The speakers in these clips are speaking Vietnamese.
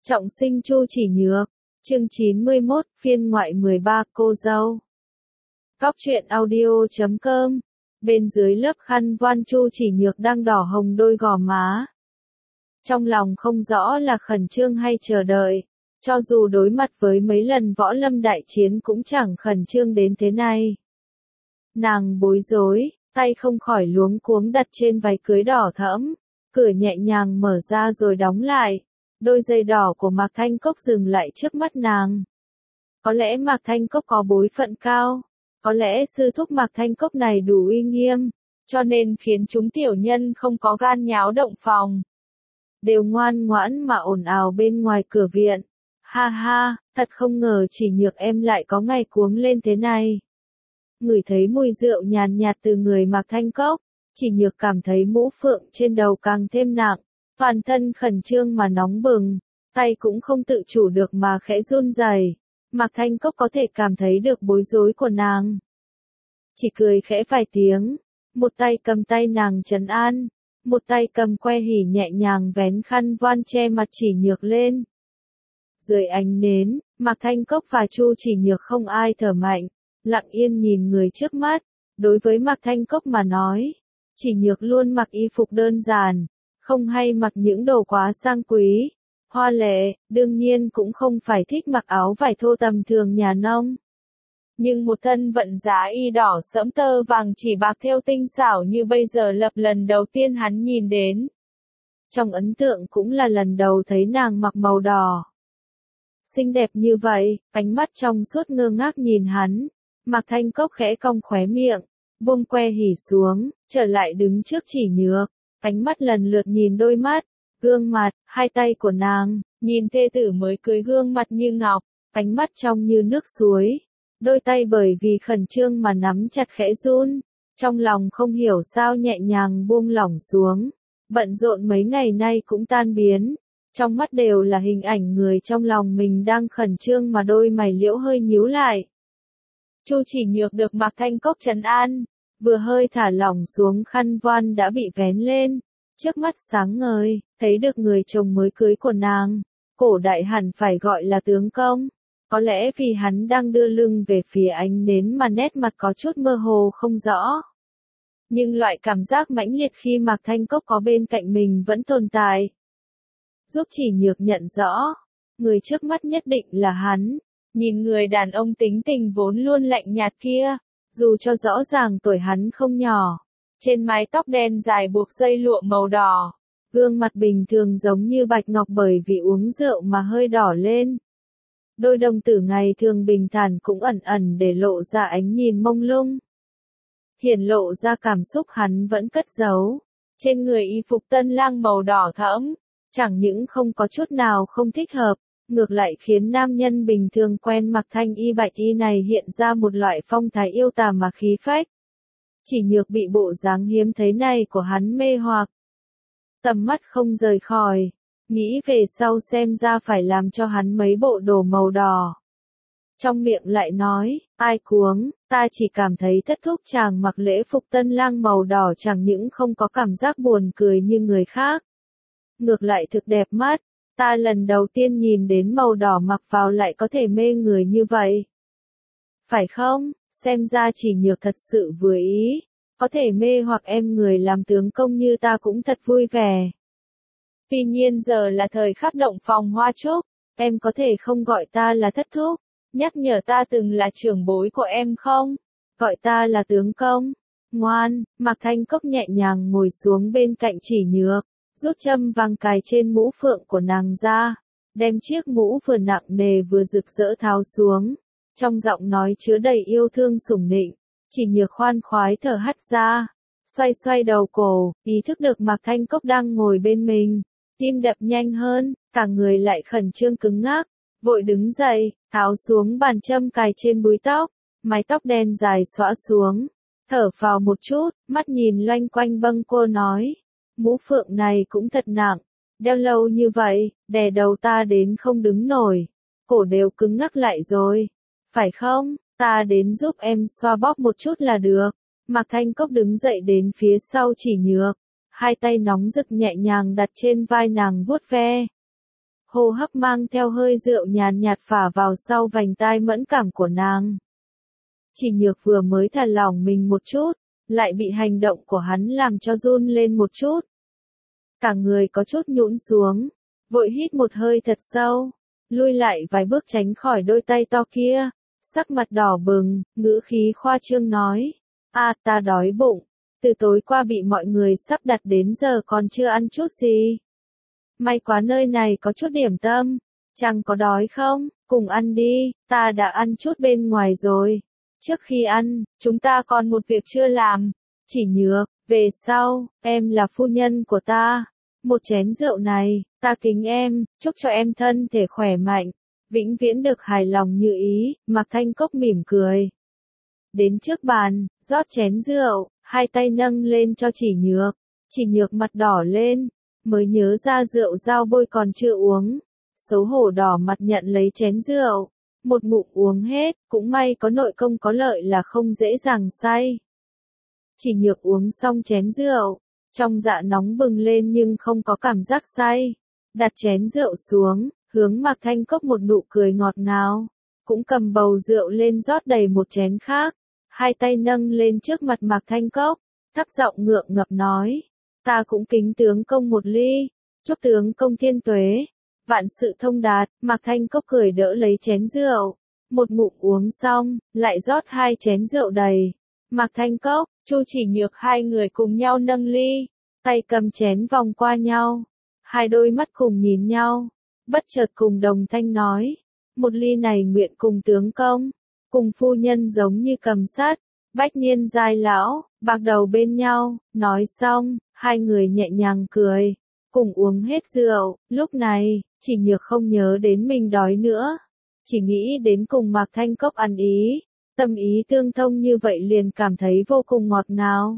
Trọng sinh Chu Chỉ Nhược, chương 91, phiên ngoại 13, cô dâu. Cóc truyện audio.com. Bên dưới lớp khăn voan Chu Chỉ Nhược đang đỏ hồng đôi gò má. Trong lòng không rõ là khẩn trương hay chờ đợi, cho dù đối mặt với mấy lần võ lâm đại chiến cũng chẳng khẩn trương đến thế này. Nàng bối rối, tay không khỏi luống cuống đặt trên váy cưới đỏ thẫm, cửa nhẹ nhàng mở ra rồi đóng lại. Đôi giày đỏ của Mạc Thanh Cốc dừng lại trước mắt nàng. Có lẽ Mạc Thanh Cốc có bối phận cao, có lẽ sư thúc Mạc Thanh Cốc này đủ uy nghiêm, cho nên khiến chúng tiểu nhân không có gan nháo động phòng. Đều ngoan ngoãn mà ồn ào bên ngoài cửa viện. Ha ha, thật không ngờ Chỉ Nhược em lại có ngày cuống lên thế này. Ngửi thấy mùi rượu nhàn nhạt từ người Mạc Thanh Cốc, Chỉ Nhược cảm thấy mũ phượng trên đầu càng thêm nặng. Toàn thân khẩn trương mà nóng bừng, tay cũng không tự chủ được mà khẽ run rẩy. Mạc Thanh Cốc có thể cảm thấy được bối rối của nàng. Chỉ cười khẽ vài tiếng, một tay cầm tay nàng trấn an, một tay cầm que hỉ nhẹ nhàng vén khăn voan che mặt Chỉ Nhược lên. Dưới ánh nến, Mạc Thanh Cốc và Chu Chỉ Nhược không ai thở mạnh, lặng yên nhìn người trước mắt. Đối với Mạc Thanh Cốc mà nói, Chỉ Nhược luôn mặc y phục đơn giản, không hay mặc những đồ quá sang quý, hoa lệ, đương nhiên cũng không phải thích mặc áo vải thô tầm thường nhà nông. Nhưng một thân vận giá y đỏ sẫm tơ vàng chỉ bạc thêu tinh xảo như bây giờ lập lần đầu tiên hắn nhìn đến. Trong ấn tượng cũng là lần đầu thấy nàng mặc màu đỏ. Xinh đẹp như vậy, ánh mắt trong suốt ngơ ngác nhìn hắn, Mạc Thanh Cốc khẽ cong khóe miệng, buông que hỉ xuống, trở lại đứng trước Chỉ Nhược. Ánh mắt lần lượt nhìn đôi mắt, gương mặt, hai tay của nàng, nhìn thê tử mới cưới gương mặt như ngọc, ánh mắt trong như nước suối, đôi tay bởi vì khẩn trương mà nắm chặt khẽ run, trong lòng không hiểu sao nhẹ nhàng buông lỏng xuống, bận rộn mấy ngày nay cũng tan biến, trong mắt đều là hình ảnh người trong lòng mình đang khẩn trương mà đôi mày liễu hơi nhíu lại. Chu Chỉ Nhược được Mạc Thanh Cốc trấn an. Vừa hơi thả lỏng xuống khăn voan đã bị vén lên, trước mắt sáng ngời, thấy được người chồng mới cưới của nàng, cổ đại hẳn phải gọi là tướng công, có lẽ vì hắn đang đưa lưng về phía ánh nến mà nét mặt có chút mơ hồ không rõ. Nhưng loại cảm giác mãnh liệt khi Mạc Thanh Cốc có bên cạnh mình vẫn tồn tại. Giúp Chỉ Nhược nhận rõ, người trước mắt nhất định là hắn, nhìn người đàn ông tính tình vốn luôn lạnh nhạt kia. Dù cho rõ ràng tuổi hắn không nhỏ, trên mái tóc đen dài buộc dây lụa màu đỏ, gương mặt bình thường giống như bạch ngọc bởi vì uống rượu mà hơi đỏ lên. Đôi đồng tử ngày thường bình thản cũng ẩn ẩn để lộ ra ánh nhìn mông lung. Hiển lộ ra cảm xúc hắn vẫn cất giấu. Trên người y phục tân lang màu đỏ thẫm, chẳng những không có chút nào không thích hợp, ngược lại khiến nam nhân bình thường quen mặc thanh y bạch y này hiện ra một loại phong thái yêu tà mà khí phách. Chỉ Nhược bị bộ dáng hiếm thấy này của hắn mê hoặc. Tầm mắt không rời khỏi, nghĩ về sau xem ra phải làm cho hắn mấy bộ đồ màu đỏ. Trong miệng lại nói, ai cuống, ta chỉ cảm thấy thất thúc chàng mặc lễ phục tân lang màu đỏ chẳng những không có cảm giác buồn cười như người khác. Ngược lại thực đẹp mắt. Ta lần đầu tiên nhìn đến màu đỏ mặc vào lại có thể mê người như vậy. Phải không, xem ra Chỉ Nhược thật sự vừa ý, có thể mê hoặc em người làm tướng công như ta cũng thật vui vẻ. Tuy nhiên giờ là thời khắc động phòng hoa trúc, em có thể không gọi ta là thất thúc, nhắc nhở ta từng là trưởng bối của em không, gọi ta là tướng công. Ngoan, Mạc Thanh Cốc nhẹ nhàng ngồi xuống bên cạnh Chỉ Nhược. Rút châm vàng cài trên mũ phượng của nàng ra, đem chiếc mũ vừa nặng nề vừa rực rỡ tháo xuống, trong giọng nói chứa đầy yêu thương sủng nịnh. Chỉ Nhược khoan khoái thở hắt ra, xoay xoay đầu cổ, ý thức được Mạc Thanh Cốc đang ngồi bên mình, tim đập nhanh hơn, cả người lại khẩn trương cứng ngắc, vội đứng dậy, tháo xuống bàn châm cài trên búi tóc, mái tóc đen dài xõa xuống, thở phào một chút, mắt nhìn loanh quanh bâng quơ nói. Mũ phượng này cũng thật nặng, đeo lâu như vậy, đè đầu ta đến không đứng nổi, cổ đều cứng ngắc lại rồi, phải không, ta đến giúp em xoa bóp một chút là được. Mạc Thanh Cốc đứng dậy đến phía sau Chỉ Nhược, hai tay nóng rực nhẹ nhàng đặt trên vai nàng vuốt ve. hô hấp mang theo hơi rượu nhàn nhạt phả vào sau vành tai mẫn cảm của nàng. Chỉ Nhược vừa mới thả lỏng mình một chút, lại bị hành động của hắn làm cho run lên một chút. Cả người có chút nhũn xuống, vội hít một hơi thật sâu, lui lại vài bước tránh khỏi đôi tay to kia, sắc mặt đỏ bừng, ngữ khí khoa trương nói, ta đói bụng, từ tối qua bị mọi người sắp đặt đến giờ còn chưa ăn chút gì. May quá nơi này có chút điểm tâm, chẳng có đói không, cùng ăn đi, ta đã ăn chút bên ngoài rồi. Trước khi ăn, chúng ta còn một việc chưa làm. Chỉ Nhược, về sau, em là phu nhân của ta. Một chén rượu này, ta kính em, chúc cho em thân thể khỏe mạnh, vĩnh viễn được hài lòng như ý. Mạc Thanh Cốc mỉm cười. Đến trước bàn, rót chén rượu, hai tay nâng lên cho Chỉ Nhược. Chỉ Nhược mặt đỏ lên, mới nhớ ra rượu dao bôi còn chưa uống. Xấu hổ đỏ mặt nhận lấy chén rượu. Một ngụm uống hết, cũng may có nội công có lợi là không dễ dàng say. Chỉ Nhược uống xong chén rượu, trong dạ nóng bừng lên nhưng không có cảm giác say. Đặt chén rượu xuống, hướng Mạc Thanh Cốc một nụ cười ngọt ngào, cũng cầm bầu rượu lên rót đầy một chén khác, hai tay nâng lên trước mặt Mạc Thanh Cốc, thấp giọng ngượng ngập nói, ta cũng kính tướng công một ly, chúc tướng công thiên tuế. Vạn sự thông đạt, Mạc Thanh Cốc cười đỡ lấy chén rượu, một ngụm uống xong, lại rót hai chén rượu đầy. Mạc Thanh Cốc, Chu Chỉ Nhược hai người cùng nhau nâng ly, tay cầm chén vòng qua nhau, hai đôi mắt cùng nhìn nhau, bất chợt cùng đồng thanh nói, một ly này nguyện cùng tướng công, cùng phu nhân giống như cầm sát, bách niên giai lão, bạc đầu bên nhau. Nói xong, hai người nhẹ nhàng cười, cùng uống hết rượu. Lúc này, Chỉ Nhược không nhớ đến mình đói nữa, chỉ nghĩ đến cùng Mạc Thanh Cốc ăn ý, tâm ý tương thông như vậy liền cảm thấy vô cùng ngọt ngào.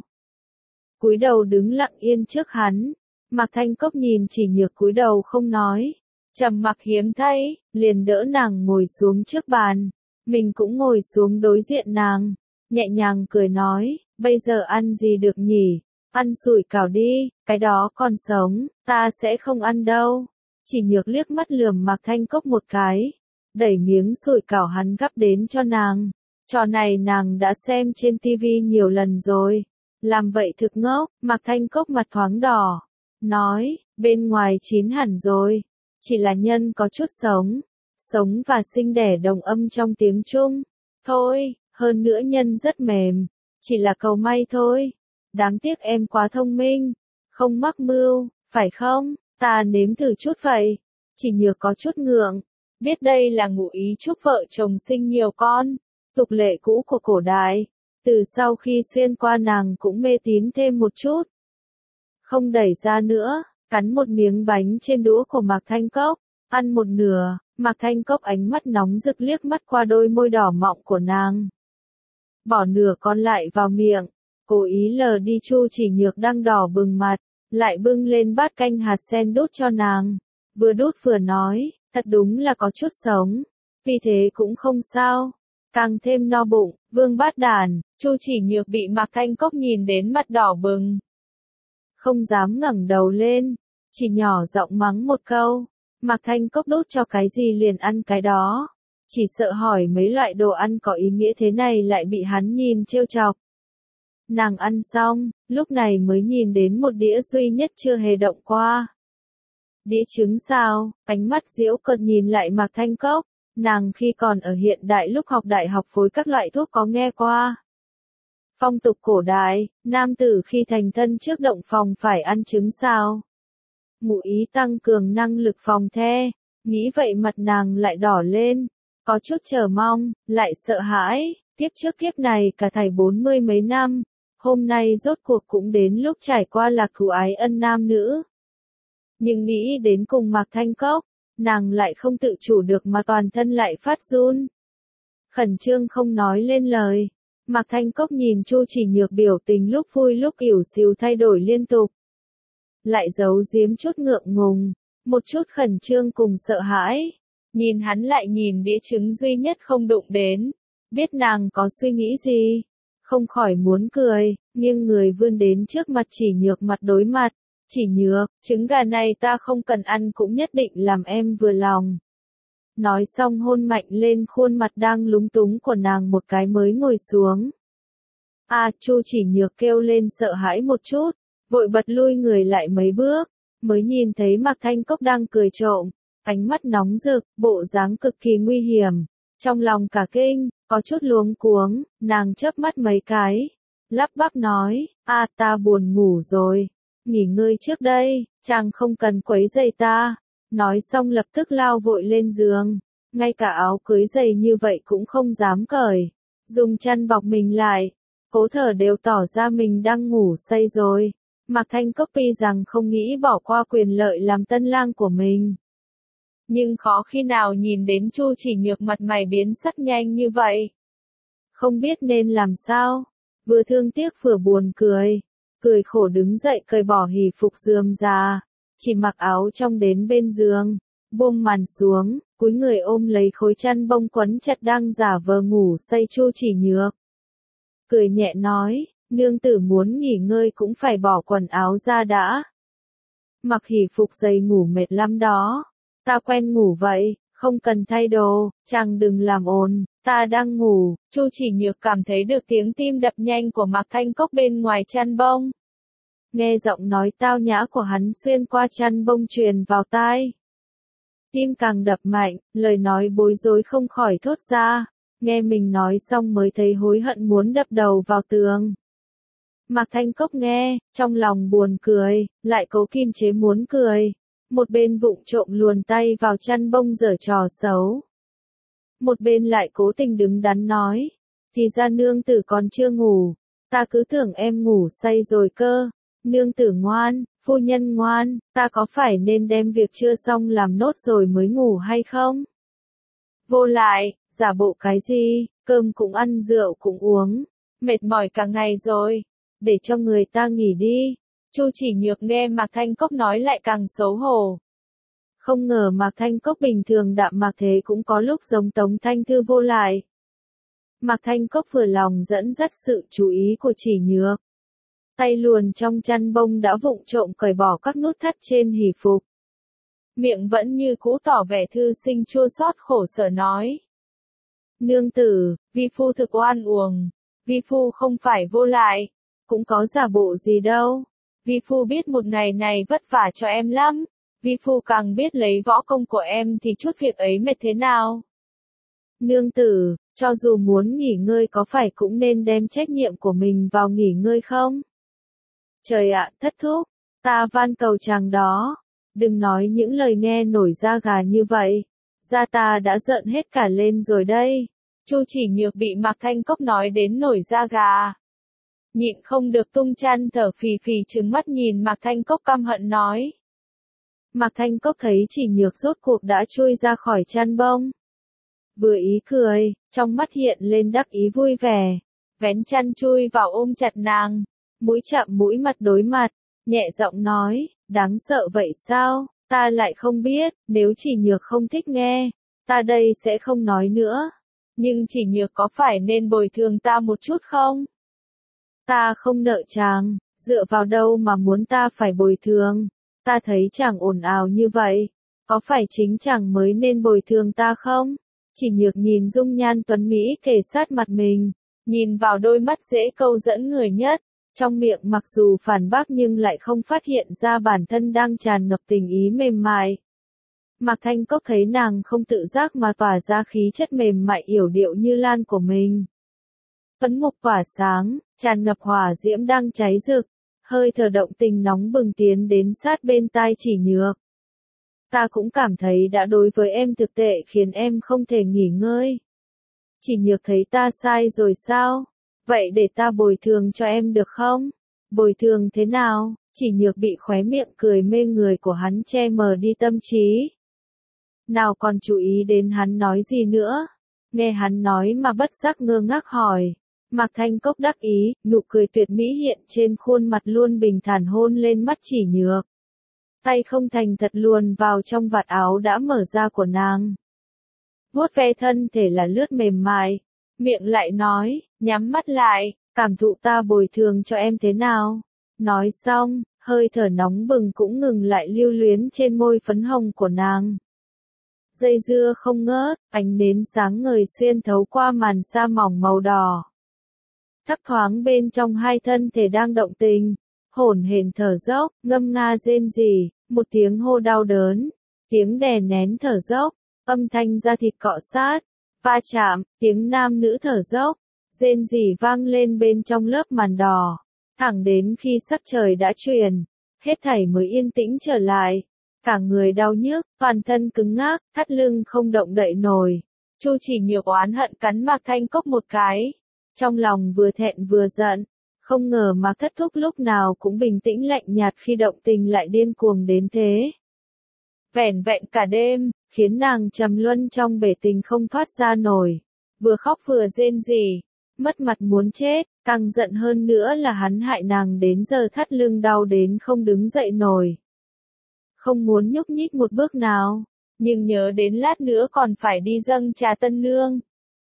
Cúi đầu đứng lặng yên trước hắn, Mạc Thanh Cốc nhìn Chỉ Nhược cúi đầu không nói, trầm mặc hiếm thấy, liền đỡ nàng ngồi xuống trước bàn, mình cũng ngồi xuống đối diện nàng, nhẹ nhàng cười nói, bây giờ ăn gì được nhỉ, ăn sủi cảo đi, cái đó còn sống, ta sẽ không ăn đâu. Chỉ Nhược liếc mắt lườm Mạc Thanh Cốc một cái, đẩy miếng sủi cảo hắn gắp đến cho nàng. Trò này nàng đã xem trên tivi nhiều lần rồi. Làm vậy thực ngốc. Mạc Thanh Cốc mặt thoáng đỏ, nói, bên ngoài chín hẳn rồi, chỉ là nhân có chút sống và sinh đẻ đồng âm trong tiếng Trung. Thôi, hơn nữa nhân rất mềm, chỉ là cầu may thôi. Đáng tiếc em quá thông minh, không mắc mưu, phải không? Ta nếm thử chút vậy. Chỉ Nhược có chút ngượng, biết đây là ngụ ý chúc vợ chồng sinh nhiều con, tục lệ cũ của cổ đại, từ sau khi xuyên qua nàng cũng mê tín thêm một chút. Không đẩy ra nữa, cắn một miếng bánh trên đũa của Mạc Thanh Cốc, ăn một nửa. Mạc Thanh Cốc ánh mắt nóng rực liếc mắt qua đôi môi đỏ mọng của nàng, bỏ nửa còn lại vào miệng, cố ý lờ đi Chu Chỉ Nhược đang đỏ bừng mặt, lại bưng lên bát canh hạt sen đút cho nàng, vừa đút vừa nói, thật đúng là có chút sống, vì thế cũng không sao, càng thêm no bụng. Vương Bát Đàn, Chu Chỉ Nhược bị Mạc Thanh Cốc nhìn đến mặt đỏ bừng, không dám ngẩng đầu lên, chỉ nhỏ giọng mắng một câu. Mạc Thanh Cốc đút cho cái gì liền ăn cái đó, chỉ sợ hỏi mấy loại đồ ăn có ý nghĩa thế này lại bị hắn nhìn trêu chọc. Nàng ăn xong, lúc này mới nhìn đến một đĩa duy nhất chưa hề động qua. Đĩa trứng sao, ánh mắt giễu cợt nhìn lại Mạc Thanh Cốc, nàng khi còn ở hiện đại lúc học đại học phối các loại thuốc có nghe qua. Phong tục cổ đại, nam tử khi thành thân trước động phòng phải ăn trứng sao. Ngụ ý tăng cường năng lực phòng the, nghĩ vậy mặt nàng lại đỏ lên, có chút chờ mong, lại sợ hãi, kiếp trước kiếp này cả thảy 40 mấy năm, hôm nay rốt cuộc cũng đến lúc trải qua lạc thú ái ân nam nữ. Nhưng nghĩ đến cùng Mạc Thanh Cốc, nàng lại không tự chủ được mà toàn thân lại phát run. Khẩn trương không nói lên lời, Mạc Thanh Cốc nhìn Chu Chỉ Nhược biểu tình lúc vui lúc ỉu xìu thay đổi liên tục. Lại giấu giếm chút ngượng ngùng, một chút khẩn trương cùng sợ hãi. Nhìn hắn lại nhìn đĩa trứng duy nhất không đụng đến, biết nàng có suy nghĩ gì, không khỏi muốn cười, nhưng người vươn đến trước mặt Chỉ Nhược mặt đối mặt, Chỉ Nhược, trứng gà này ta không cần ăn cũng nhất định làm em vừa lòng. Nói xong hôn mạnh lên khuôn mặt đang lúng túng của nàng một cái mới ngồi xuống. Chu Chỉ Nhược kêu lên sợ hãi một chút, vội bật lui người lại mấy bước, mới nhìn thấy Mạc Thanh Cốc đang cười trộm, ánh mắt nóng rực, bộ dáng cực kỳ nguy hiểm. Trong lòng cả kinh, có chút luống cuống, nàng chớp mắt mấy cái, lắp bắp nói, ta buồn ngủ rồi, nghỉ ngơi trước đây, chàng không cần quấy rầy ta. Nói xong lập tức lao vội lên giường, ngay cả áo cưới dày như vậy cũng không dám cởi, dùng chăn bọc mình lại, cố thở đều tỏ ra mình đang ngủ say rồi. Mạc Thanh Cốc tuy rằng không nghĩ bỏ qua quyền lợi làm tân lang của mình, nhưng khó khi nào nhìn đến Chu Chỉ Nhược mặt mày biến sắc nhanh như vậy. Không biết nên làm sao, vừa thương tiếc vừa buồn cười, cười khổ đứng dậy cởi bỏ hỉ phục rườm rà, chỉ mặc áo trong đến bên giường, buông màn xuống, cúi người ôm lấy khối chăn bông quấn chặt đang giả vờ ngủ say Chu Chỉ Nhược. Cười nhẹ nói, nương tử muốn nghỉ ngơi cũng phải bỏ quần áo ra đã. Mặc hỉ phục dày ngủ mệt lắm đó. Ta quen ngủ vậy, không cần thay đồ, chàng đừng làm ồn, ta đang ngủ. Chu Chỉ Nhược cảm thấy được tiếng tim đập nhanh của Mạc Thanh Cốc bên ngoài chăn bông. Nghe giọng nói tao nhã của hắn xuyên qua chăn bông truyền vào tai. Tim càng đập mạnh, lời nói bối rối không khỏi thốt ra, nghe mình nói xong mới thấy hối hận muốn đập đầu vào tường. Mạc Thanh Cốc nghe, trong lòng buồn cười, lại cố kiềm chế muốn cười. Một bên vụng trộm luồn tay vào chăn bông giở trò xấu. Một bên lại cố tình đứng đắn nói, thì ra nương tử còn chưa ngủ, ta cứ tưởng em ngủ say rồi cơ. Nương tử ngoan, phu nhân ngoan, ta có phải nên đem việc chưa xong làm nốt rồi mới ngủ hay không? Vô lại, giả bộ cái gì, cơm cũng ăn rượu cũng uống, mệt mỏi cả ngày rồi, để cho người ta nghỉ đi. Chu Chỉ Nhược nghe Mạc Thanh Cốc nói lại càng xấu hổ. Không ngờ Mạc Thanh Cốc bình thường đạm mạc thế cũng có lúc giống Tống Thanh Thư vô lại. Mạc Thanh Cốc vừa lòng dẫn dắt sự chú ý của Chỉ Nhược. Tay luồn trong chăn bông đã vụng trộm cởi bỏ các nút thắt trên hỉ phục. Miệng vẫn như cũ tỏ vẻ thư sinh chua xót khổ sở nói. Nương tử, vi phu thực oan uổng, vi phu không phải vô lại, cũng có giả bộ gì đâu. Vi phu biết một ngày này vất vả cho em lắm, vi phu càng biết lấy võ công của em thì chút việc ấy mệt thế nào. Nương tử, cho dù muốn nghỉ ngơi có phải cũng nên đem trách nhiệm của mình vào nghỉ ngơi không? Trời ạ, thất thúc, ta van cầu chàng đó, đừng nói những lời nghe nổi da gà như vậy, da ta đã giận hết cả lên rồi đây. Chu Chỉ Nhược bị Mạc Thanh Cốc nói đến nổi da gà. Nhịn không được tung chăn thở phì phì trừng mắt nhìn Mạc Thanh Cốc căm hận nói. Mạc Thanh Cốc thấy Chỉ Nhược rốt cuộc đã chui ra khỏi chăn bông. Vừa ý cười, trong mắt hiện lên đắc ý vui vẻ, vén chăn chui vào ôm chặt nàng, mũi chạm mũi mặt đối mặt, nhẹ giọng nói, đáng sợ vậy sao, ta lại không biết, nếu Chỉ Nhược không thích nghe, ta đây sẽ không nói nữa, nhưng Chỉ Nhược có phải nên bồi thường ta một chút không? Ta không nợ chàng, dựa vào đâu mà muốn ta phải bồi thường, ta thấy chàng ồn ào như vậy, có phải chính chàng mới nên bồi thường ta không? Chỉ Nhược nhìn dung nhan tuấn Mỹ kề sát mặt mình, nhìn vào đôi mắt dễ câu dẫn người nhất, trong miệng mặc dù phản bác nhưng lại không phát hiện ra bản thân đang tràn ngập tình ý mềm mại. Mạc Thanh Cốc thấy nàng không tự giác mà tỏa ra khí chất mềm mại yểu điệu như lan của mình. Phấn mục tỏa sáng, tràn ngập hỏa diễm đang cháy rực, hơi thở động tình nóng bừng tiến đến sát bên tai Chỉ Nhược. Ta cũng cảm thấy đã đối với em thực tệ khiến em không thể nghỉ ngơi. Chỉ Nhược thấy ta sai rồi sao? Vậy để ta bồi thường cho em được không? Bồi thường thế nào? Chỉ Nhược bị khóe miệng cười mê người của hắn che mờ đi tâm trí. Nào còn chú ý đến hắn nói gì nữa? Nghe hắn nói mà bất giác ngơ ngác hỏi. Mạc Thanh Cốc đắc ý, nụ cười tuyệt mỹ hiện trên khuôn mặt luôn bình thản hôn lên mắt Chỉ Nhược. Tay không thành thật luồn vào trong vạt áo đã mở ra của nàng. Vuốt ve thân thể là lướt mềm mại, miệng lại nói, nhắm mắt lại, cảm thụ ta bồi thường cho em thế nào. Nói xong, hơi thở nóng bừng cũng ngừng lại lưu luyến trên môi phấn hồng của nàng. Dây dưa không ngớt, ánh nến sáng ngời xuyên thấu qua màn sa mỏng màu đỏ. Thấp thoáng bên trong hai thân thể đang động tình, hổn hển thở dốc, ngâm nga rên rỉ, một tiếng hô đau đớn, tiếng đè nén thở dốc, âm thanh da thịt cọ sát, va chạm, tiếng nam nữ thở dốc, rên rỉ vang lên bên trong lớp màn đỏ, thẳng đến khi sắc trời đã chuyển, hết thảy mới yên tĩnh trở lại. Cả người đau nhức, toàn thân cứng ngắc, thắt lưng không động đậy nổi. Chu Chỉ Nhược oán hận cắn Mạc Thanh Cốc một cái. Trong lòng vừa thẹn vừa giận. Không ngờ Mạc Thất Thúc lúc nào cũng bình tĩnh lạnh nhạt khi động tình lại điên cuồng đến thế. Vẻn vẹn cả đêm, khiến nàng trầm luân trong bể tình không thoát ra nổi. Vừa khóc vừa rên rỉ, mất mặt muốn chết, càng giận hơn nữa là hắn hại nàng đến giờ thắt lưng đau đến không đứng dậy nổi. Không muốn nhúc nhích một bước nào, nhưng nhớ đến lát nữa còn phải đi dâng trà tân nương.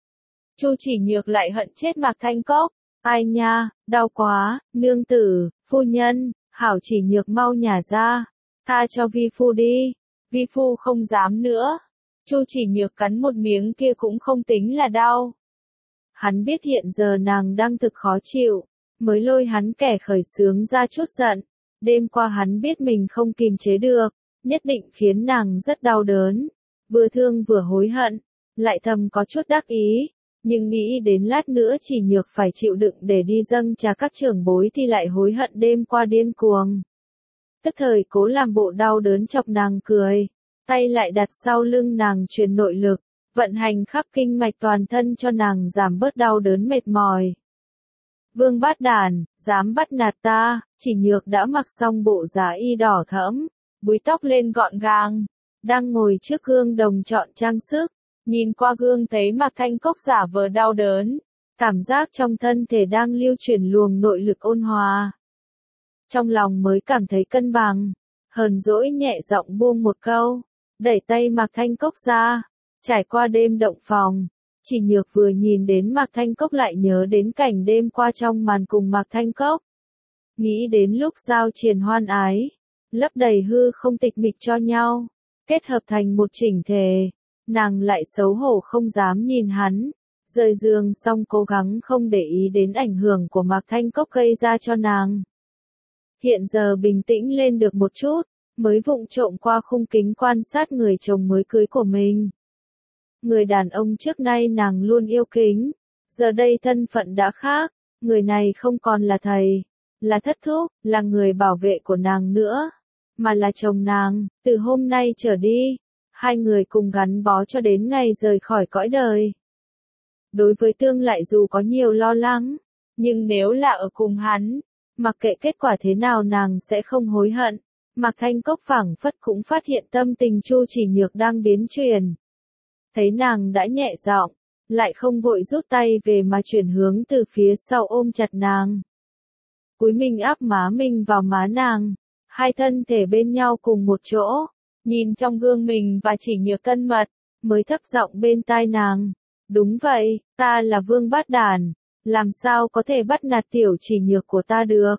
Chu Chỉ Nhược lại hận chết Mạc Thanh Cốc, ai nha, đau quá, nương tử, phu nhân, hảo Chỉ Nhược mau nhả ra, tha cho vi phu đi, vi phu không dám nữa. Chu Chỉ Nhược cắn một miếng kia cũng không tính là đau. Hắn biết hiện giờ nàng đang thực khó chịu, mới lôi hắn kẻ khởi xướng ra chút giận. Đêm qua hắn biết mình không kìm chế được, nhất định khiến nàng rất đau đớn, vừa thương vừa hối hận, lại thầm có chút đắc ý, nhưng nghĩ đến lát nữa Chỉ Nhược phải chịu đựng để đi dâng trà các trưởng bối thì lại hối hận đêm qua điên cuồng. Tức thời cố làm bộ đau đớn chọc nàng cười, tay lại đặt sau lưng nàng truyền nội lực, vận hành khắp kinh mạch toàn thân cho nàng giảm bớt đau đớn mệt mỏi. Vương Bát Đản, dám bắt nạt ta, Chỉ Nhược đã mặc xong bộ giá y đỏ thẫm, búi tóc lên gọn gàng, đang ngồi trước gương đồng chọn trang sức, nhìn qua gương thấy Mạc Thanh Cốc giả vờ đau đớn, cảm giác trong thân thể đang lưu chuyển luồng nội lực ôn hòa. Trong lòng mới cảm thấy cân bằng, hờn dỗi nhẹ giọng buông một câu, đẩy tay Mạc Thanh Cốc ra, trải qua đêm động phòng. Chỉ Nhược vừa nhìn đến Mạc Thanh Cốc lại nhớ đến cảnh đêm qua trong màn cùng Mạc Thanh Cốc. Nghĩ đến lúc giao triền hoan ái, lấp đầy hư không tịch mịch cho nhau, kết hợp thành một chỉnh thể, nàng lại xấu hổ không dám nhìn hắn, rời giường xong cố gắng không để ý đến ảnh hưởng của Mạc Thanh Cốc gây ra cho nàng. Hiện giờ bình tĩnh lên được một chút, mới vụng trộm qua khung kính quan sát người chồng mới cưới của mình. Người đàn ông trước nay nàng luôn yêu kính, giờ đây thân phận đã khác, người này không còn là thầy, là thất thúc, là người bảo vệ của nàng nữa, mà là chồng nàng, từ hôm nay trở đi, hai người cùng gắn bó cho đến ngày rời khỏi cõi đời. Đối với tương lại dù có nhiều lo lắng, nhưng nếu là ở cùng hắn, mặc kệ kết quả thế nào nàng sẽ không hối hận. Mạc Thanh Cốc phảng phất cũng phát hiện tâm tình Chu Chỉ Nhược đang biến chuyển. Thấy nàng đã nhẹ giọng, lại không vội rút tay về mà chuyển hướng từ phía sau ôm chặt nàng. Cúi mình áp má mình vào má nàng, hai thân thể bên nhau cùng một chỗ, nhìn trong gương mình và Chỉ Nhược thân mật, mới thấp giọng bên tai nàng. Đúng vậy, ta là Vương Bát Đản, làm sao có thể bắt nạt tiểu Chỉ Nhược của ta được?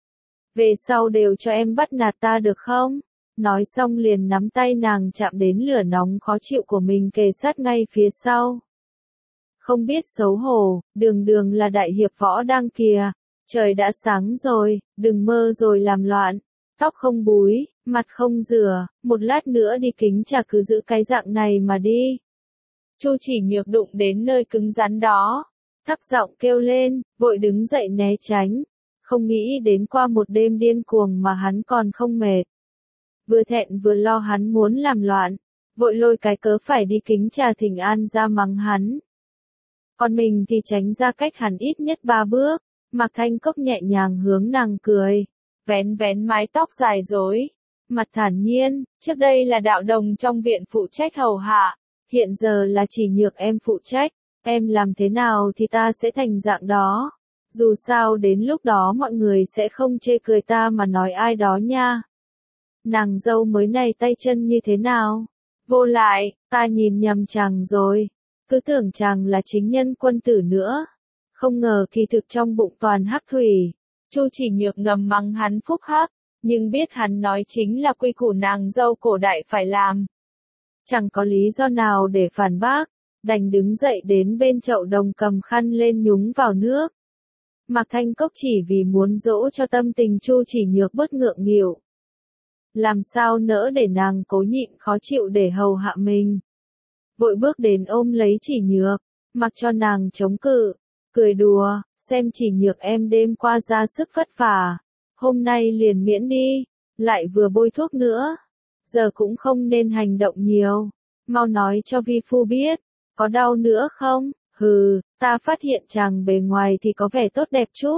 Về sau đều cho em bắt nạt ta được không? Nói xong liền nắm tay nàng chạm đến lửa nóng khó chịu của mình kề sát ngay phía sau. Không biết xấu hổ, đường đường là đại hiệp võ đang kìa. Trời đã sáng rồi, đừng mơ rồi làm loạn. Tóc không búi, mặt không rửa, một lát nữa đi kính trà cứ giữ cái dạng này mà đi. Chu Chỉ Nhược đụng đến nơi cứng rắn đó, thấp giọng kêu lên, vội đứng dậy né tránh. Không nghĩ đến qua một đêm điên cuồng mà hắn còn không mệt. Vừa thẹn vừa lo hắn muốn làm loạn, vội lôi cái cớ phải đi kính trà thỉnh an ra mắng hắn. Còn mình thì tránh ra cách hắn ít nhất 3 bước, Mạc Thanh Cốc nhẹ nhàng hướng nàng cười, vén vén mái tóc dài rối, mặt thản nhiên, trước đây là đạo đồng trong viện phụ trách hầu hạ, hiện giờ là Chỉ Nhược em phụ trách, em làm thế nào thì ta sẽ thành dạng đó. Dù sao đến lúc đó mọi người sẽ không chê cười ta mà nói ai đó nha. Nàng dâu mới này tay chân như thế nào? Vô lại, ta nhìn nhầm chàng rồi. Cứ tưởng chàng là chính nhân quân tử nữa. Không ngờ kỳ thực trong bụng toàn hắc thủy. Chu Chỉ Nhược ngầm mắng hắn phúc hắc. nhưng biết hắn nói chính là quy củ nàng dâu cổ đại phải làm. Chẳng có lý do nào để phản bác, đành đứng dậy đến bên chậu đồng cầm khăn lên nhúng vào nước. Mạc Thanh Cốc chỉ vì muốn dỗ cho tâm tình Chu Chỉ Nhược bớt ngượng nghịu. Làm sao nỡ để nàng cố nhịn khó chịu để hầu hạ mình. Vội bước đến ôm lấy Chỉ Nhược, mặc cho nàng chống cự, cười đùa, xem Chỉ Nhược em đêm qua ra sức vất vả, hôm nay liền miễn đi, lại vừa bôi thuốc nữa, giờ cũng không nên hành động nhiều, mau nói cho vi phu biết, có đau nữa không? Hừ, ta phát hiện chàng bề ngoài thì có vẻ tốt đẹp chút,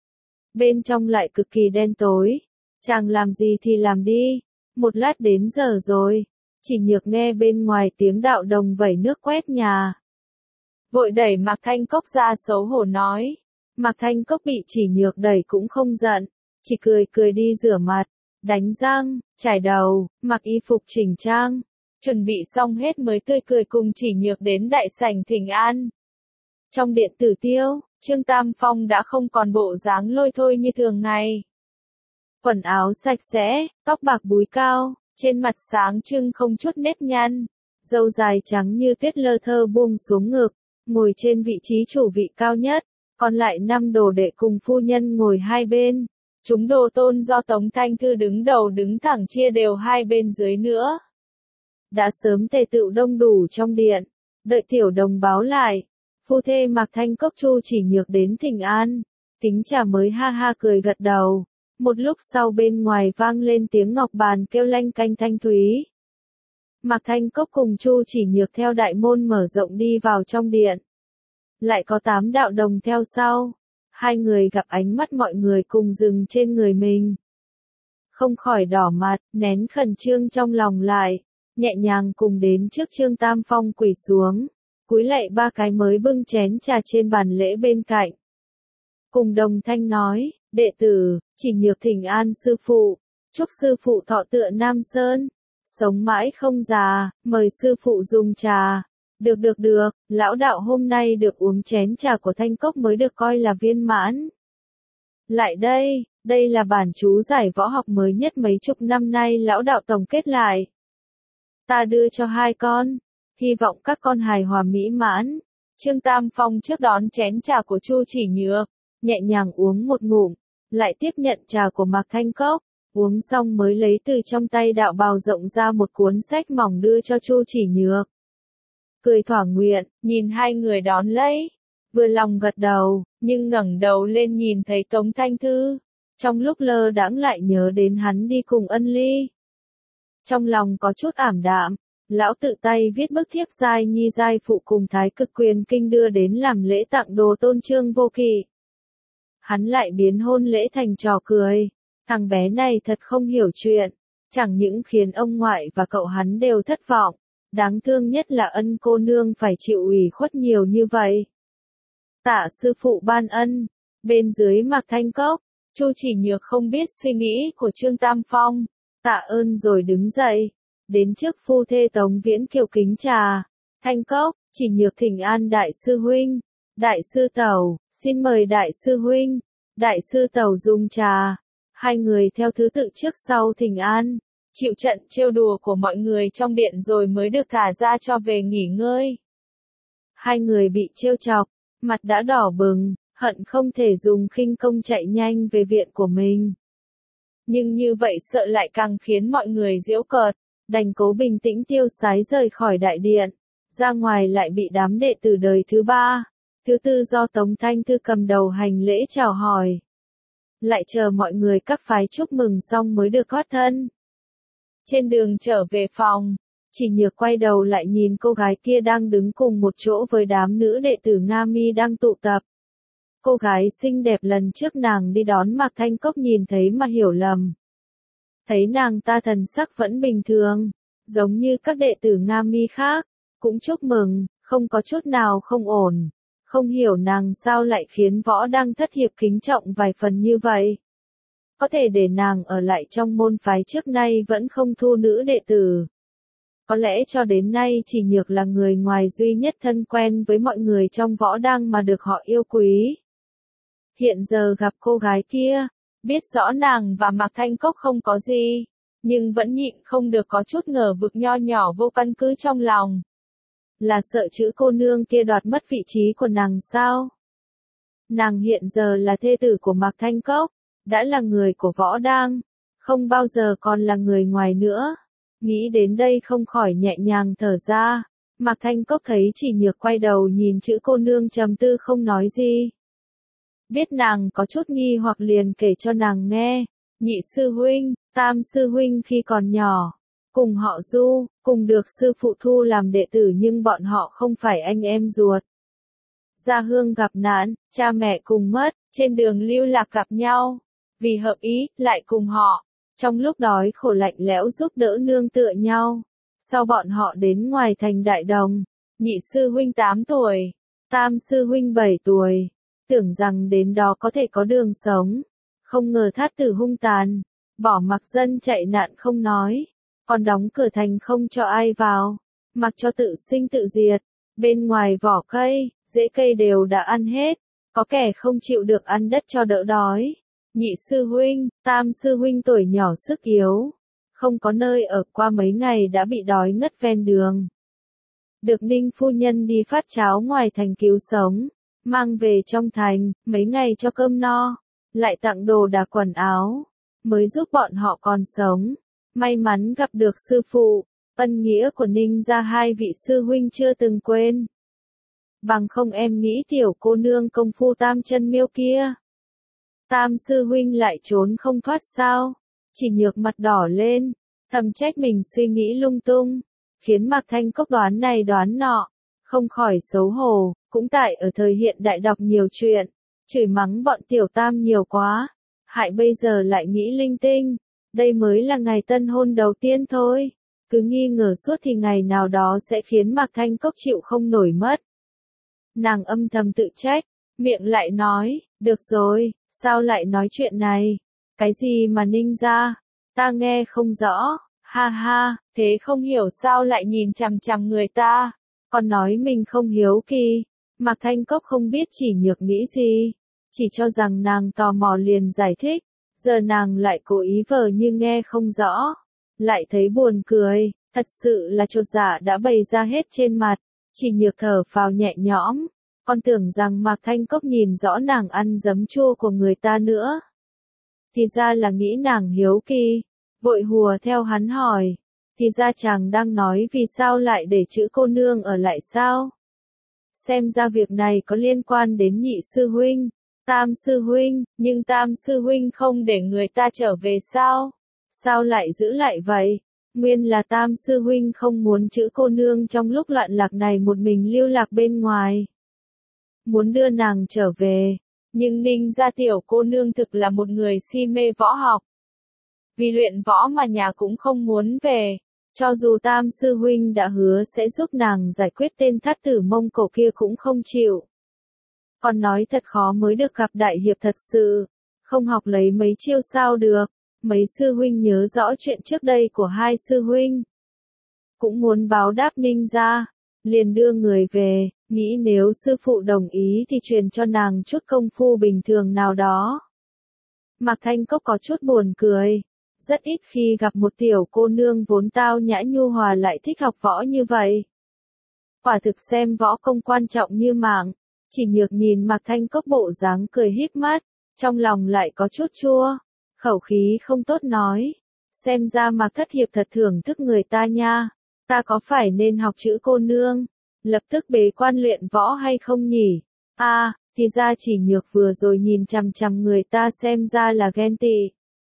bên trong lại cực kỳ đen tối, chàng làm gì thì làm đi, một lát đến giờ rồi. Chỉ Nhược nghe bên ngoài tiếng đạo đồng vẩy nước quét nhà. Vội đẩy Mạc Thanh Cốc ra xấu hổ nói. Mạc Thanh Cốc bị Chỉ Nhược đẩy cũng không giận, chỉ cười cười đi rửa mặt, đánh răng, chải đầu, mặc y phục chỉnh trang, chuẩn bị xong hết mới tươi cười cùng Chỉ Nhược đến đại sảnh thỉnh an. Trong điện Tử Tiêu, Trương Tam Phong đã không còn bộ dáng lôi thôi như thường ngày. Quần áo sạch sẽ, tóc bạc búi cao, trên mặt sáng trưng không chút nếp nhăn, râu dài trắng như tuyết lơ thơ buông xuống ngực, ngồi trên vị trí chủ vị cao nhất, còn lại 5 đồ đệ cùng phu nhân ngồi hai bên. Chúng đồ tôn do Tống Thanh Thư đứng đầu đứng thẳng chia đều hai bên dưới nữa. Đã sớm tề tựu đông đủ trong điện, đợi tiểu đồng báo lại, phu thê Mạc Thanh Cốc Chu Chỉ Nhược đến thỉnh an, tính trà mới ha ha cười gật đầu. Một lúc sau bên ngoài vang lên tiếng ngọc bàn kêu lanh canh thanh thúy. Mạc Thanh Cốc cùng Chu Chỉ Nhược theo đại môn mở rộng đi vào trong điện. Lại có 8 đạo đồng theo sau. Hai người gặp ánh mắt mọi người cùng dừng trên người mình. Không khỏi đỏ mặt, nén khẩn trương trong lòng lại, nhẹ nhàng cùng đến trước Trương Tam Phong quỳ xuống, cúi lạy 3 cái mới bưng chén trà trên bàn lễ bên cạnh. Cùng đồng thanh nói, đệ tử, Chỉ Nhược thỉnh an sư phụ, chúc sư phụ thọ tựa Nam Sơn, sống mãi không già, mời sư phụ dùng trà. Được, lão đạo hôm nay được uống chén trà của Thanh Cốc mới được coi là viên mãn. Lại đây là bản chú giải võ học mới nhất mấy chục năm nay lão đạo tổng kết lại. Ta đưa cho hai con, hy vọng các con hài hòa mỹ mãn. Trương Tam Phong trước đón chén trà của Chu Chỉ Nhược, nhẹ nhàng uống một ngụm, lại tiếp nhận trà của Mạc Thanh Cốc, uống xong mới lấy từ trong tay đạo bào rộng ra một cuốn sách mỏng đưa cho Chu Chỉ Nhược. Cười thỏa nguyện, nhìn hai người đón lấy, vừa lòng gật đầu, nhưng ngẩng đầu lên nhìn thấy Tống Thanh Thư, trong lúc lơ đãng lại nhớ đến hắn đi cùng Ân Ly. Trong lòng có chút ảm đạm, lão tự tay viết bức thiếp giai nhi giai phụ cùng Thái Cực Quyền Kinh đưa đến làm lễ tặng đồ tôn Trương Vô Kỵ. Hắn lại biến hôn lễ thành trò cười, thằng bé này thật không hiểu chuyện, chẳng những khiến ông ngoại và cậu hắn đều thất vọng. Đáng thương nhất là Ân cô nương phải chịu ủy khuất nhiều như vậy. Tạ sư phụ ban ân, bên dưới Mạc Thanh Cốc, Chu Chỉ Nhược không biết suy nghĩ của Trương Tam Phong, tạ ơn rồi đứng dậy, đến trước phu thê Tống Viễn Kiều kính trà. Thanh Cốc, Chỉ Nhược thỉnh an đại sư huynh, đại sư tẩu, xin mời đại sư huynh, đại sư tẩu dùng trà. Hai người theo thứ tự trước sau thỉnh an. Chịu trận trêu đùa của mọi người trong điện rồi mới được thả ra cho về nghỉ ngơi. Hai người bị trêu chọc, mặt đã đỏ bừng, hận không thể dùng khinh công chạy nhanh về viện của mình. Nhưng như vậy sợ lại càng khiến mọi người giễu cợt, đành cố bình tĩnh tiêu sái rời khỏi đại điện, ra ngoài lại bị đám đệ tử đời thứ 3, thứ 4 do Tống Thanh Thư cầm đầu hành lễ chào hỏi. Lại chờ mọi người các phái chúc mừng xong mới được thoát thân. Trên đường trở về phòng, Chỉ Nhược quay đầu lại nhìn cô gái kia đang đứng cùng một chỗ với đám nữ đệ tử Nga Mi đang tụ tập. Cô gái xinh đẹp lần trước nàng đi đón Mạc Thanh Cốc nhìn thấy mà hiểu lầm. Thấy nàng ta thần sắc vẫn bình thường, giống như các đệ tử Nga Mi khác, cũng chúc mừng, không có chút nào không ổn. Không hiểu nàng sao lại khiến Võ Đăng thất hiệp kính trọng vài phần như vậy. Có thể để nàng ở lại trong môn phái trước nay vẫn không thu nữ đệ tử. Có lẽ cho đến nay Chỉ Nhược là người ngoài duy nhất thân quen với mọi người trong Võ Đăng mà được họ yêu quý. Hiện giờ gặp cô gái kia, biết rõ nàng và Mạc Thanh Cốc không có gì, nhưng vẫn nhịn không được có chút ngờ vực nho nhỏ vô căn cứ trong lòng. Là sợ chữ cô nương kia đoạt mất vị trí của nàng sao? Nàng hiện giờ là thê tử của Mạc Thanh Cốc, đã là người của Võ Đang, không bao giờ còn là người ngoài nữa. Nghĩ đến đây không khỏi nhẹ nhàng thở ra. Mạc Thanh Cốc thấy Chỉ Nhược quay đầu nhìn chữ cô nương trầm tư không nói gì. Biết nàng có chút nghi hoặc liền kể cho nàng nghe. Nhị sư huynh, tam sư huynh khi còn nhỏ, cùng họ Du, cùng được sư phụ thu làm đệ tử nhưng bọn họ không phải anh em ruột. Gia hương gặp nạn, cha mẹ cùng mất, trên đường lưu lạc gặp nhau. Vì hợp ý, lại cùng họ. Trong lúc đói khổ lạnh lẽo giúp đỡ nương tựa nhau. Sau bọn họ đến ngoài thành Đại Đồng, nhị sư huynh 8 tuổi, tam sư huynh 7 tuổi. Tưởng rằng đến đó có thể có đường sống. Không ngờ thát tử hung tàn, bỏ mặc dân chạy nạn không nói. Còn đóng cửa thành không cho ai vào, mặc cho tự sinh tự diệt. Bên ngoài vỏ cây, rễ cây đều đã ăn hết. Có kẻ không chịu được ăn đất cho đỡ đói. Nhị sư huynh, tam sư huynh tuổi nhỏ sức yếu, không có nơi ở, qua mấy ngày đã bị đói ngất ven đường. Được Ninh phu nhân đi phát cháo ngoài thành cứu sống, mang về trong thành, mấy ngày cho cơm no, lại tặng đồ đạc quần áo, mới giúp bọn họ còn sống. May mắn gặp được sư phụ, ân nghĩa của Ninh gia hai vị sư huynh chưa từng quên. Bằng không em nghĩ tiểu cô nương công phu tam chân miêu kia, tam sư huynh lại trốn không thoát sao? Chỉ Nhược mặt đỏ lên, thầm trách mình suy nghĩ lung tung, khiến Mạc Thanh Cốc đoán này đoán nọ, không khỏi xấu hổ. Cũng tại ở thời hiện đại đọc nhiều chuyện, chửi mắng bọn tiểu tam nhiều quá, hại bây giờ lại nghĩ linh tinh. Đây mới là ngày tân hôn đầu tiên thôi, cứ nghi ngờ suốt thì ngày nào đó sẽ khiến Mạc Thanh Cốc chịu không nổi mất. Nàng âm thầm tự trách, miệng lại nói, được rồi, sao lại nói chuyện này? Cái gì mà Ninh gia? Ta nghe không rõ, ha ha, thế không hiểu sao lại nhìn chằm chằm người ta, còn nói mình không hiếu kỳ. Mạc Thanh Cốc không biết Chỉ Nhược nghĩ gì, chỉ cho rằng nàng tò mò liền giải thích, giờ nàng lại cố ý vờ như nghe không rõ, lại thấy buồn cười, thật sự là chột dạ đã bày ra hết trên mặt. Chỉ Nhược thở phào nhẹ nhõm, còn tưởng rằng Mạc Thanh Cốc nhìn rõ nàng ăn giấm chua của người ta nữa. Thì ra là nghĩ nàng hiếu kỳ, vội hùa theo hắn hỏi, thì ra chàng đang nói vì sao lại để chữ cô nương ở lại sao? Xem ra việc này có liên quan đến nhị sư huynh, tam sư huynh, nhưng tam sư huynh không để người ta trở về sao? Sao lại giữ lại vậy? Nguyên là tam sư huynh không muốn chữ cô nương trong lúc loạn lạc này một mình lưu lạc bên ngoài. Muốn đưa nàng trở về, nhưng Ninh gia tiểu cô nương thực là một người si mê võ học. Vì luyện võ mà nhà cũng không muốn về. Cho dù tam sư huynh đã hứa sẽ giúp nàng giải quyết tên thát tử Mông Cổ kia cũng không chịu. Còn nói thật khó mới được gặp đại hiệp thật sự, không học lấy mấy chiêu sao được. Mấy sư huynh nhớ rõ chuyện trước đây của hai sư huynh, cũng muốn báo đáp Ninh gia, liền đưa người về, nghĩ nếu sư phụ đồng ý thì truyền cho nàng chút công phu bình thường nào đó. Mạc Thanh Cốc có chút buồn cười. Rất ít khi gặp một tiểu cô nương vốn tao nhã nhu hòa lại thích học võ như vậy. Quả thực xem võ công quan trọng như mạng. Chỉ Nhược nhìn Mạc Thanh Cốc bộ dáng cười híp mắt, trong lòng lại có chút chua, khẩu khí không tốt nói, xem ra Mạc thất hiệp thật thưởng thức người ta nha, ta có phải nên học chữ cô nương, lập tức bế quan luyện võ hay không nhỉ? Thì ra Chỉ Nhược vừa rồi nhìn chằm chằm người ta xem ra là ghen tị.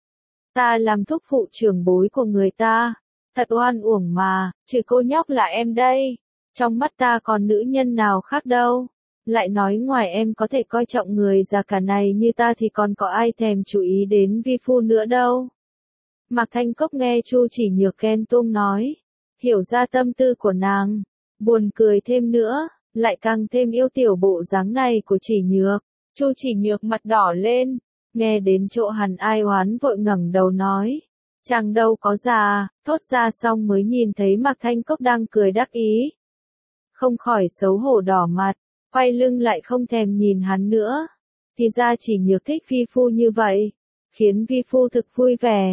Ta làm thúc phụ trưởng bối của người ta, thật oan uổng mà, trừ cô nhóc là em đây, trong mắt ta còn nữ nhân nào khác đâu, lại nói ngoài em có thể coi trọng người già cả này như ta thì còn có ai thèm chú ý đến vi phu nữa đâu. Mạc Thanh Cốc nghe Chu Chỉ Nhược ghen tuông nói, hiểu ra tâm tư của nàng, buồn cười thêm nữa, lại càng thêm yêu tiểu bộ dáng này của Chỉ Nhược. Chu Chỉ Nhược mặt đỏ lên. Nghe đến chỗ Hàn Ai Oán vội ngẩng đầu nói, chàng đâu có già, thốt ra xong mới nhìn thấy Mạc Thanh Cốc đang cười đắc ý. Không khỏi xấu hổ đỏ mặt, quay lưng lại không thèm nhìn hắn nữa. Thì ra Chỉ Nhược thích phi phu như vậy. khiến vi phu thực vui vẻ.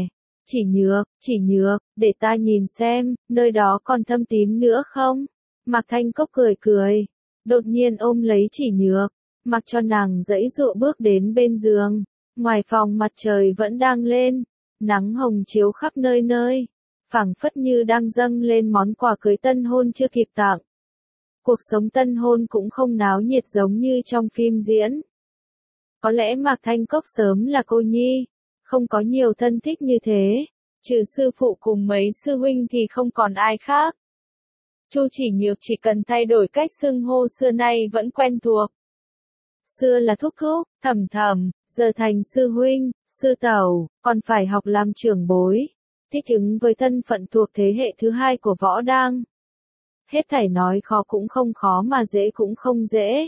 Chỉ nhược, để ta nhìn xem, nơi đó còn thâm tím nữa không? Mạc Thanh Cốc cười cười, đột nhiên ôm lấy chỉ nhược, mặc cho nàng giãy giụa bước đến bên giường. Ngoài phòng mặt trời vẫn đang lên, nắng hồng chiếu khắp nơi nơi, phảng phất như đang dâng lên món quà cưới tân hôn chưa kịp tặng. Cuộc sống tân hôn cũng không náo nhiệt giống như trong phim diễn. Có lẽ Mạc Thanh Cốc sớm là cô nhi, không có nhiều thân thích như thế, trừ sư phụ cùng mấy sư huynh thì không còn ai khác. Chu Chỉ Nhược chỉ cần thay đổi cách xưng hô xưa nay vẫn quen thuộc. Xưa là thúc thúc, thầm thầm, giờ thành sư huynh, sư tẩu, còn phải học làm trưởng bối, thích ứng với thân phận thuộc thế hệ thứ hai của Võ Đang. Hết thảy nói khó cũng không khó mà dễ cũng không dễ.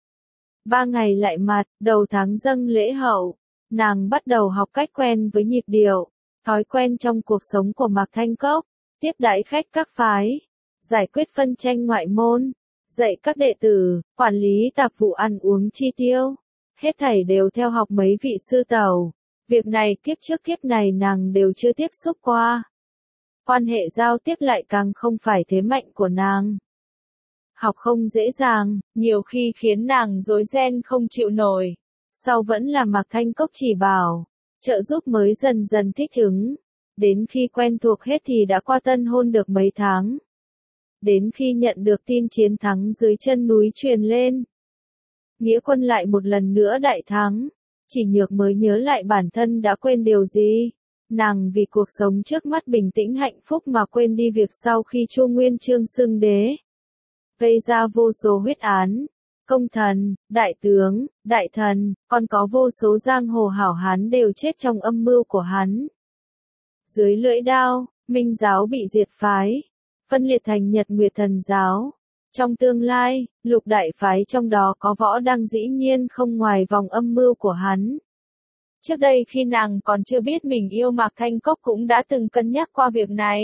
3 ngày lại mặt, đầu tháng dâng lễ hậu, nàng bắt đầu học cách quen với nhịp điệu, thói quen trong cuộc sống của Mạc Thanh Cốc, tiếp đãi khách các phái, giải quyết phân tranh ngoại môn, dạy các đệ tử, quản lý tạp vụ ăn uống chi tiêu. Hết thảy đều theo học mấy vị sư tẩu. Việc này kiếp trước kiếp này nàng đều chưa tiếp xúc qua. Quan hệ giao tiếp lại càng không phải thế mạnh của nàng. Học không dễ dàng, nhiều khi khiến nàng rối ren không chịu nổi. Sau vẫn là Mạc Thanh Cốc chỉ bảo, trợ giúp mới dần dần thích ứng. Đến khi quen thuộc hết thì đã qua tân hôn được mấy tháng. Đến khi nhận được tin chiến thắng dưới chân núi truyền lên, nghĩa quân lại một lần nữa đại thắng, Chỉ Nhược mới nhớ lại bản thân đã quên điều gì. Nàng vì cuộc sống trước mắt bình tĩnh hạnh phúc mà quên đi việc sau khi Chu Nguyên Chương xưng đế, gây ra vô số huyết án, công thần, đại tướng, đại thần, còn có vô số giang hồ hảo hán đều chết trong âm mưu của hắn. Dưới lưỡi đao, Minh giáo bị diệt phái, phân liệt thành Nhật Nguyệt Thần giáo. Trong tương lai, Lục đại phái trong đó có Võ Đăng dĩ nhiên không ngoài vòng âm mưu của hắn. Trước đây khi nàng còn chưa biết mình yêu Mạc Thanh Cốc cũng đã từng cân nhắc qua việc này.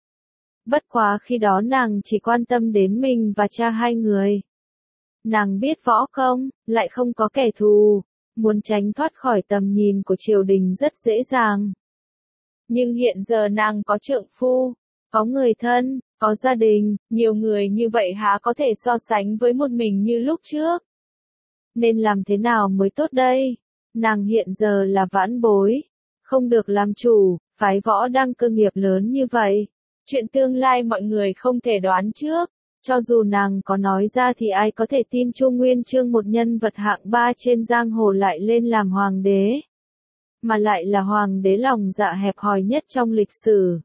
Bất quá khi đó nàng chỉ quan tâm đến mình và cha hai người. Nàng biết võ công, lại không có kẻ thù, muốn tránh thoát khỏi tầm nhìn của triều đình rất dễ dàng. Nhưng hiện giờ nàng có trượng phu, có người thân, có gia đình, nhiều người như vậy há có thể so sánh với một mình như lúc trước. Nên làm thế nào mới tốt đây? Nàng hiện giờ là vãn bối, không được làm chủ, phái Võ Đang cơ nghiệp lớn như vậy. Chuyện tương lai mọi người không thể đoán trước, cho dù nàng có nói ra thì ai có thể tin Chu Nguyên Chương một nhân vật hạng 3 trên giang hồ lại lên làm hoàng đế. Mà lại là hoàng đế lòng dạ hẹp hòi nhất trong lịch sử.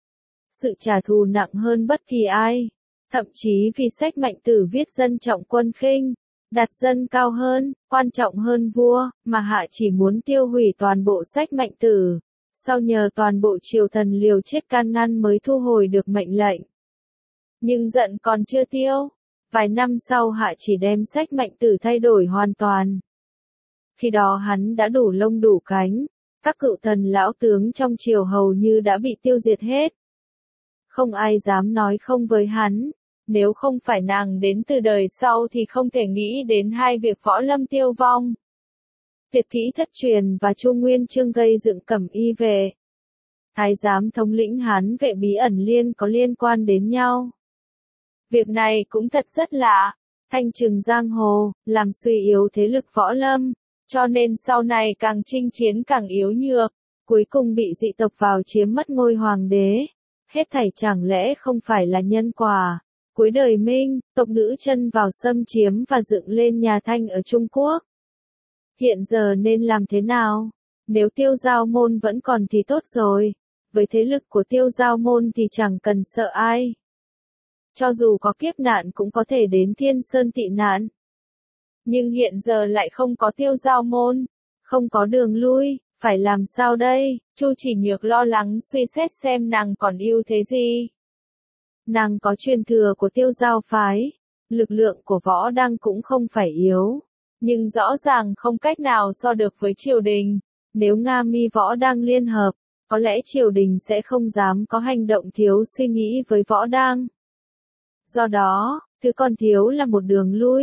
Sự trả thù nặng hơn bất kỳ ai, thậm chí vì sách Mạnh Tử viết dân trọng quân khinh, đặt dân cao hơn, quan trọng hơn vua, mà hạ chỉ muốn tiêu hủy toàn bộ sách Mạnh Tử. Sau nhờ toàn bộ triều thần liều chết can ngăn mới thu hồi được mệnh lệnh. Nhưng giận còn chưa tiêu, vài năm sau hạ chỉ đem sách Mạnh Tử thay đổi hoàn toàn. Khi đó hắn đã đủ lông đủ cánh, các cựu thần lão tướng trong triều hầu như đã bị tiêu diệt hết. Không ai dám nói không với hắn, nếu không phải nàng đến từ đời sau thì không thể nghĩ đến hai việc võ lâm tiêu vong. Tuyệt kỹ thất truyền và Chu Nguyên Chương gây dựng cẩm y vệ. Thái giám thống lĩnh Hán vệ bí ẩn có liên quan đến nhau. Việc này cũng thật rất lạ, thanh trừng giang hồ, làm suy yếu thế lực võ lâm, cho nên sau này càng chinh chiến càng yếu nhược, cuối cùng bị dị tộc vào chiếm mất ngôi hoàng đế. Hết thảy chẳng lẽ không phải là nhân quả. Cuối đời Minh, tộc nữ chân vào xâm chiếm và dựng lên nhà Thanh ở Trung Quốc. Hiện giờ nên làm thế nào? Nếu Tiêu Giao Môn vẫn còn thì tốt rồi. Với thế lực của Tiêu Giao Môn thì chẳng cần sợ ai. Cho dù có kiếp nạn cũng có thể đến Thiên Sơn tị nạn. Nhưng hiện giờ lại không có Tiêu Giao Môn, không có đường lui, phải làm sao đây? Chu Chỉ Nhược lo lắng suy xét xem nàng còn yêu thế gì. Nàng có truyền thừa của Tiêu Giao phái, lực lượng của Võ Đang cũng không phải yếu, nhưng rõ ràng không cách nào so được với triều đình. Nếu Nga Mi Võ Đang liên hợp, có lẽ triều đình sẽ không dám có hành động thiếu suy nghĩ với Võ Đang. Do đó, thứ còn thiếu là một đường lui,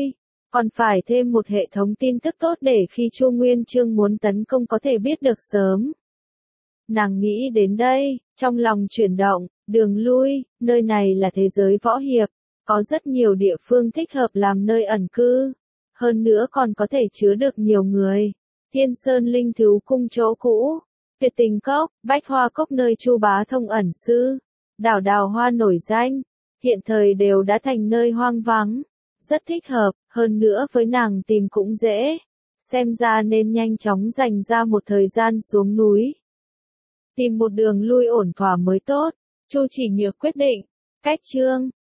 Còn phải thêm một hệ thống tin tức tốt để khi Chu Nguyên Chương muốn tấn công có thể biết được sớm. Nàng nghĩ đến đây, trong lòng chuyển động, đường lui, nơi này là thế giới võ hiệp, có rất nhiều địa phương thích hợp làm nơi ẩn cư. Hơn nữa còn có thể chứa được nhiều người. Thiên Sơn Linh Thú Cung chỗ cũ, Tuyệt Tình Cốc, Bách Hoa Cốc nơi Chu Bá Thông ẩn sư, đảo Đào Hoa nổi danh, hiện thời đều đã thành nơi hoang vắng. Rất thích hợp, hơn nữa với nàng tìm cũng dễ. Xem ra nên nhanh chóng dành ra một thời gian xuống núi. Tìm một đường lui ổn thỏa mới tốt. Chu Chỉ Nhược quyết định. Cách chương